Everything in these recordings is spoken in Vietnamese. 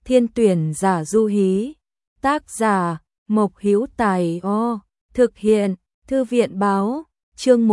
Thiên tuyển giả du hí. Tác giả Mộc Hữu Tài. Thực hiện Thư viện báo. Chương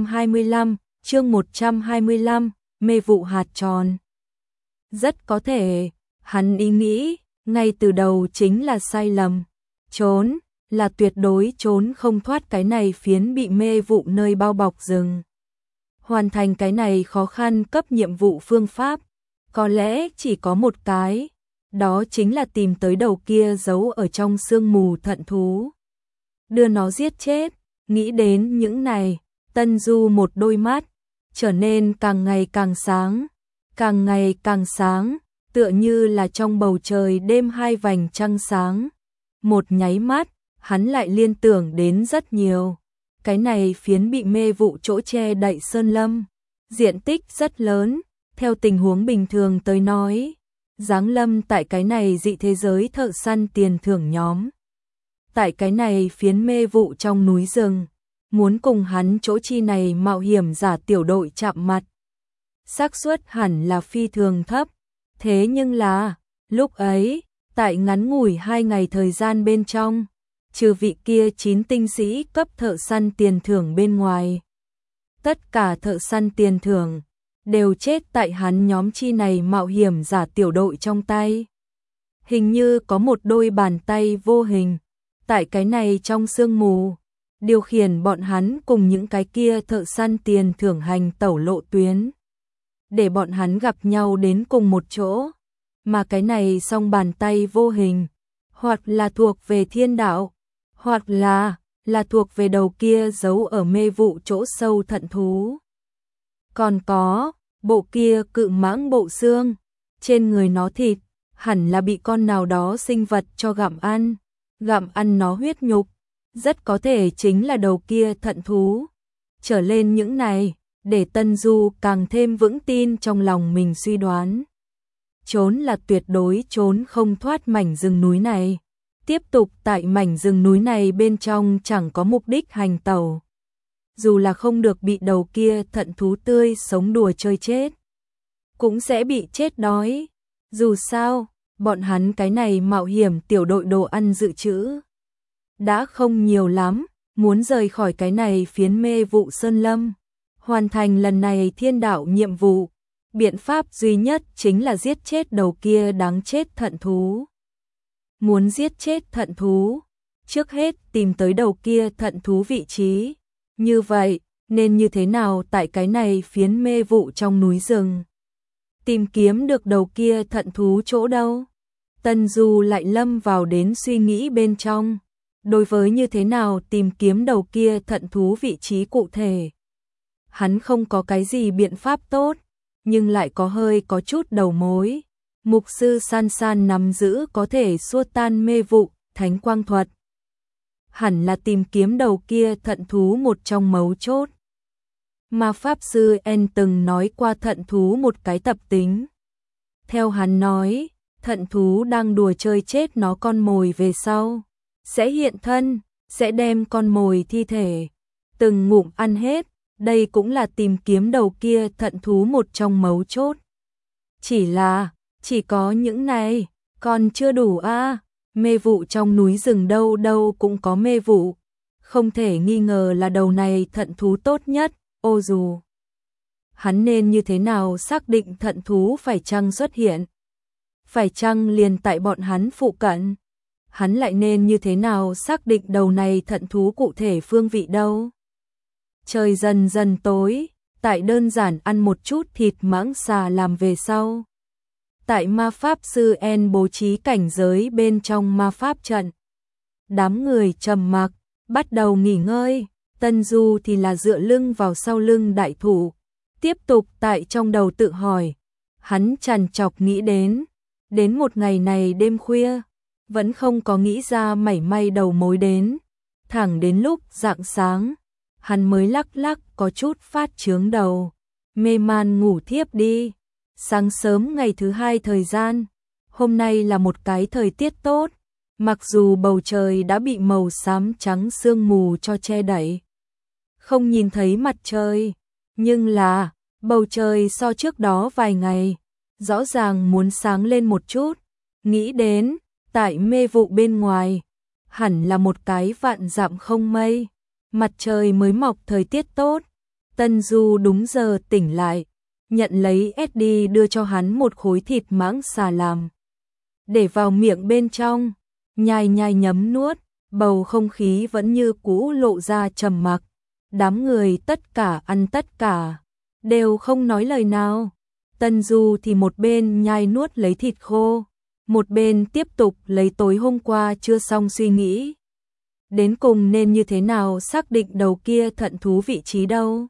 125, mê vụ hạt tròn. Rất có thể, hắn ý nghĩ, ngay từ đầu chính là sai lầm. Trốn, là tuyệt đối trốn không thoát cái này phiến bị mê vụ nơi bao bọc rừng. Hoàn thành cái này khó khăn cấp nhiệm vụ phương pháp, có lẽ chỉ có một cái, đó chính là tìm tới đầu kia giấu ở trong sương mù thận thú. Đưa nó giết chết, nghĩ đến những này, Tân Du một đôi mắt, trở nên càng ngày càng sáng, tựa như là trong bầu trời đêm hai vành trăng sáng. Một nháy mắt, hắn lại liên tưởng đến rất nhiều. Cái này phiến bị mê vụ chỗ che đậy sơn lâm, diện tích rất lớn, theo tình huống bình thường tới nói, giáng lâm tại cái này dị thế giới thợ săn tiền thưởng nhóm. Tại cái này phiến mê vụ trong núi rừng, muốn cùng hắn chỗ chi này mạo hiểm giả tiểu đội chạm mặt, xác suất hẳn là phi thường thấp. Thế nhưng là, lúc ấy, tại ngắn ngủi 2 ngày thời gian bên trong, trừ vị kia 9 tinh sĩ cấp thợ săn tiền thưởng bên ngoài, tất cả thợ săn tiền thưởng đều chết tại hắn nhóm chi này mạo hiểm giả tiểu đội trong tay. Hình như có một đôi bàn tay vô hình, tại cái này trong sương mù, điều khiển bọn hắn cùng những cái kia thợ săn tiền thưởng hành tẩu lộ tuyến, để bọn hắn gặp nhau đến cùng một chỗ. Mà cái này song bàn tay vô hình, hoặc là thuộc về thiên đạo, hoặc là thuộc về đầu kia giấu ở mê vụ chỗ sâu thận thú. Còn có, bộ kia cự mãng bộ xương, trên người nó thịt, hẳn là bị con nào đó sinh vật cho gặm ăn nó huyết nhục, rất có thể chính là đầu kia thận thú. Trở lên những này, để Tân Du càng thêm vững tin trong lòng mình suy đoán. Trốn là tuyệt đối trốn không thoát mảnh rừng núi này. Tiếp tục tại mảnh rừng núi này bên trong chẳng có mục đích hành tẩu. Dù là không được bị đầu kia thận thú tươi sống đùa chơi chết, cũng sẽ bị chết đói. Dù sao, bọn hắn cái này mạo hiểm tiểu đội đồ ăn dự trữ đã không nhiều lắm, muốn rời khỏi cái này phiến mê vụ sơn lâm, hoàn thành lần này thiên đạo nhiệm vụ, biện pháp duy nhất chính là giết chết đầu kia đáng chết thận thú. Muốn giết chết thận thú, trước hết tìm tới đầu kia thận thú vị trí. Như vậy, nên như thế nào tại cái này phiến mê vụ trong núi rừng? Tìm kiếm được đầu kia thận thú chỗ đâu? Tân Du lại lâm vào đến suy nghĩ bên trong. Đối với như thế nào tìm kiếm đầu kia thận thú vị trí cụ thể, hắn không có cái gì biện pháp tốt, nhưng lại có chút đầu mối. Mục sư San San nắm giữ có thể xua tan mê vụ, thánh quang thuật. Hẳn là tìm kiếm đầu kia thận thú một trong mấu chốt. Mà Pháp Sư En từng nói qua thận thú một cái tập tính. Theo hắn nói, thận thú đang đùa chơi chết nó con mồi về sau, sẽ hiện thân, sẽ đem con mồi thi thể từng ngụm ăn hết. Đây cũng là tìm kiếm đầu kia thận thú một trong mấu chốt. Chỉ có những này, còn chưa đủ a. Mê vụ trong núi rừng đâu đâu cũng có mê vụ. Không thể nghi ngờ là đầu này thận thú tốt nhất. Ô dù hắn nên như thế nào xác định thận thú phải chăng xuất hiện? Phải chăng liền tại bọn hắn phụ cận? Hắn lại nên như thế nào xác định đầu này thận thú cụ thể phương vị đâu? Trời dần dần tối, tại đơn giản ăn một chút thịt mãng xà làm về sau. Tại ma pháp sư En bố trí cảnh giới bên trong ma pháp trận. Đám người trầm mặc, bắt đầu nghỉ ngơi. Tân Du thì là dựa lưng vào sau lưng đại thụ, tiếp tục tại trong đầu tự hỏi. Hắn trằn trọc nghĩ đến một ngày này đêm khuya, vẫn không có nghĩ ra mảy may đầu mối đến. Thẳng đến lúc rạng sáng, hắn mới lắc có chút phát chướng đầu, mê man ngủ thiếp đi. Sáng sớm ngày thứ hai thời gian, hôm nay là một cái thời tiết tốt, mặc dù bầu trời đã bị màu xám trắng sương mù cho che đậy, không nhìn thấy mặt trời, nhưng là bầu trời so trước đó vài ngày rõ ràng muốn sáng lên một chút. Nghĩ đến, tại mê vụ bên ngoài, hẳn là một cái vạn dặm không mây, mặt trời mới mọc thời tiết tốt. Tân Du đúng giờ tỉnh lại, nhận lấy Eddie đưa cho hắn một khối thịt mãng xà làm. Để vào miệng bên trong, nhai nhai nhấm nuốt, bầu không khí vẫn như cũ lộ ra trầm mặc. Đám người tất cả ăn tất cả, đều không nói lời nào. Tân Du thì một bên nhai nuốt lấy thịt khô, một bên tiếp tục lấy tối hôm qua chưa xong suy nghĩ. Đến cùng nên như thế nào xác định đầu kia thận thú vị trí đâu.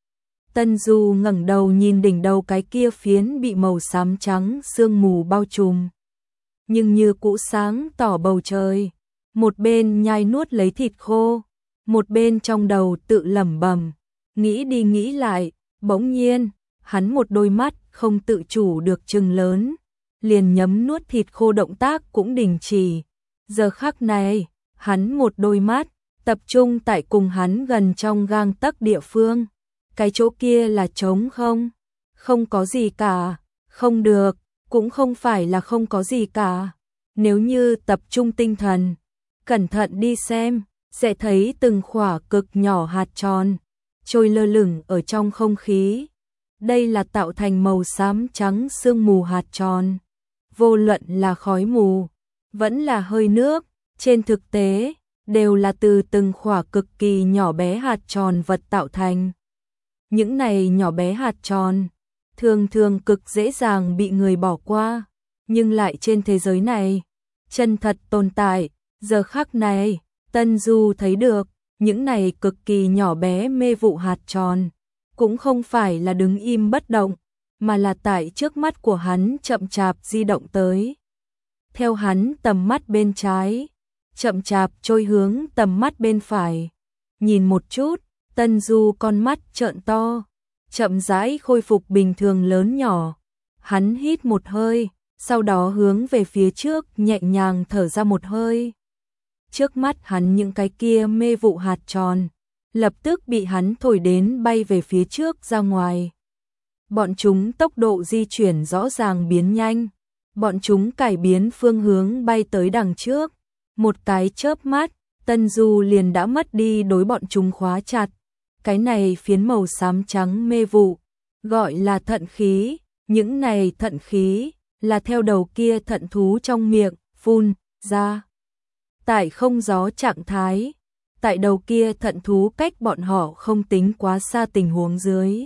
Tân Du ngẩng đầu nhìn đỉnh đầu cái kia phiến bị màu xám trắng sương mù bao trùm, nhưng như cũ sáng tỏ bầu trời. Một bên nhai nuốt lấy thịt khô, một bên trong đầu tự lẩm bẩm, nghĩ đi nghĩ lại, bỗng nhiên, hắn một đôi mắt không tự chủ được trừng lớn, liền nhấm nuốt thịt khô động tác cũng đình chỉ. Giờ khắc này, hắn một đôi mắt tập trung tại cùng hắn gần trong gang tấc địa phương. Cái chỗ kia là trống không? Không có gì cả. Không được, cũng không phải là không có gì cả. Nếu như tập trung tinh thần, cẩn thận đi xem, sẽ thấy từng khỏa cực nhỏ hạt tròn trôi lơ lửng ở trong không khí. Đây là tạo thành màu xám trắng sương mù hạt tròn. Vô luận là khói mù, vẫn là hơi nước, trên thực tế, đều là từ từng khỏa cực kỳ nhỏ bé hạt tròn vật tạo thành. Những này nhỏ bé hạt tròn, thường thường cực dễ dàng bị người bỏ qua, nhưng lại trên thế giới này, chân thật tồn tại. Giờ khắc này, Tân Du thấy được, những này cực kỳ nhỏ bé mê vụ hạt tròn, cũng không phải là đứng im bất động, mà là tại trước mắt của hắn chậm chạp di động tới. Theo hắn tầm mắt bên trái, chậm chạp trôi hướng tầm mắt bên phải. Nhìn một chút, Tân Du con mắt trợn to, chậm rãi khôi phục bình thường lớn nhỏ. Hắn hít một hơi, sau đó hướng về phía trước nhẹ nhàng thở ra một hơi. Trước mắt hắn những cái kia mê vụ hạt tròn, lập tức bị hắn thổi đến bay về phía trước ra ngoài. Bọn chúng tốc độ di chuyển rõ ràng biến nhanh, bọn chúng cải biến phương hướng bay tới đằng trước. Một cái chớp mắt, Tân Du liền đã mất đi đối bọn chúng khóa chặt. Cái này phiến màu xám trắng mê vụ, gọi là thận khí. Những này thận khí là theo đầu kia thận thú trong miệng phun ra. Tại không gió trạng thái, tại đầu kia thận thú cách bọn họ không tính quá xa tình huống dưới.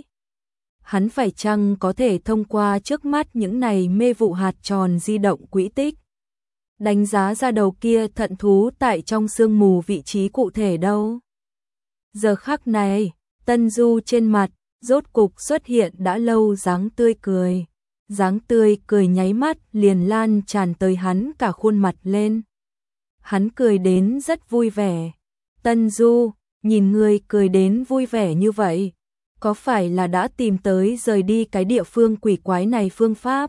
Hắn phải chăng có thể thông qua trước mắt những này mê vụ hạt tròn di động quỹ tích, đánh giá ra đầu kia thận thú tại trong sương mù vị trí cụ thể đâu. Giờ khắc này, Tân Du trên mặt, rốt cục xuất hiện đã lâu dáng tươi cười. Dáng tươi cười nháy mắt liền lan tràn tới hắn cả khuôn mặt lên. Hắn cười đến rất vui vẻ. Tân Du, nhìn ngươi cười đến vui vẻ như vậy, có phải là đã tìm tới rời đi cái địa phương quỷ quái này phương pháp?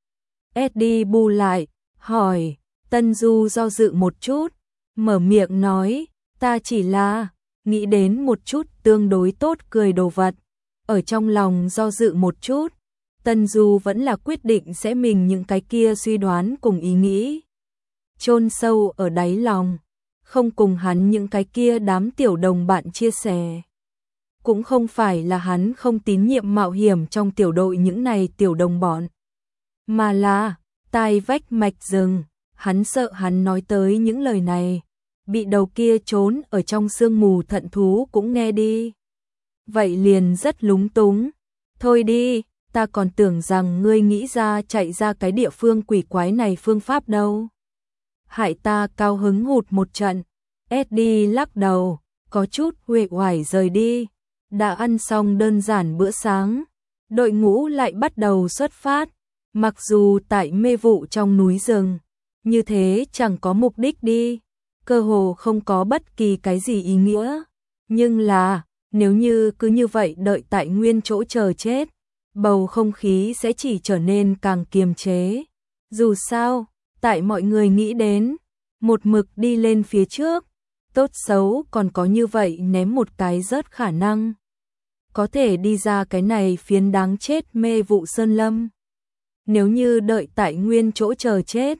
Eddie bu lại, hỏi. Tân Du do dự một chút, mở miệng nói, ta chỉ là nghĩ đến một chút tương đối tốt cười đồ vật. Ở trong lòng do dự một chút, Tân Du vẫn là quyết định sẽ mình những cái kia suy đoán cùng ý nghĩ chôn sâu ở đáy lòng, không cùng hắn những cái kia đám tiểu đồng bạn chia sẻ. Cũng không phải là hắn không tín nhiệm mạo hiểm trong tiểu đội những này tiểu đồng bọn, mà là tai vách mạch rừng, hắn sợ hắn nói tới những lời này, bị đầu kia trốn ở trong sương mù thận thú cũng nghe đi. Vậy liền rất lúng túng. Thôi đi, ta còn tưởng rằng ngươi nghĩ ra chạy ra cái địa phương quỷ quái này phương pháp đâu. Hại ta cao hứng hụt một trận. Eddie lắc đầu, có chút uể oải rời đi. Đã ăn xong đơn giản bữa sáng, đội ngũ lại bắt đầu xuất phát. Mặc dù tại mê vụ trong núi rừng, như thế chẳng có mục đích đi, cơ hồ không có bất kỳ cái gì ý nghĩa. Nhưng là, nếu như cứ như vậy đợi tại nguyên chỗ chờ chết, bầu không khí sẽ chỉ trở nên càng kiềm chế. Dù sao, tại mọi người nghĩ đến, một mực đi lên phía trước, tốt xấu còn có như vậy ném một cái rớt khả năng. Có thể đi ra cái này phiến đáng chết mê vụ sơn lâm. Nếu như đợi tại nguyên chỗ chờ chết,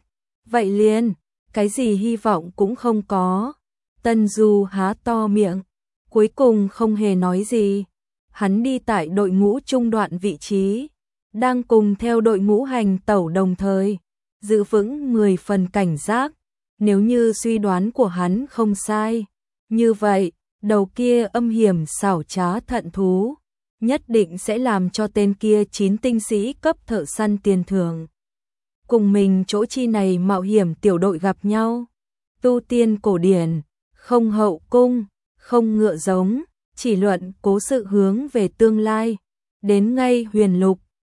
Vậy liền, cái gì hy vọng cũng không có. Tân Du há to miệng, cuối cùng không hề nói gì. Hắn đi tại đội ngũ trung đoạn vị trí, đang cùng theo đội ngũ hành tẩu đồng thời, giữ vững 10 phần cảnh giác. Nếu như suy đoán của hắn không sai, như vậy, đầu kia âm hiểm xảo trá thận thú, nhất định sẽ làm cho tên kia 9 tinh sĩ cấp thợ săn tiền thưởng. Cùng mình chỗ chi này mạo hiểm tiểu đội gặp nhau, tu tiên cổ điển, không hậu cung, không ngựa giống, chỉ luận cố sự hướng về tương lai, đến ngay huyền lục,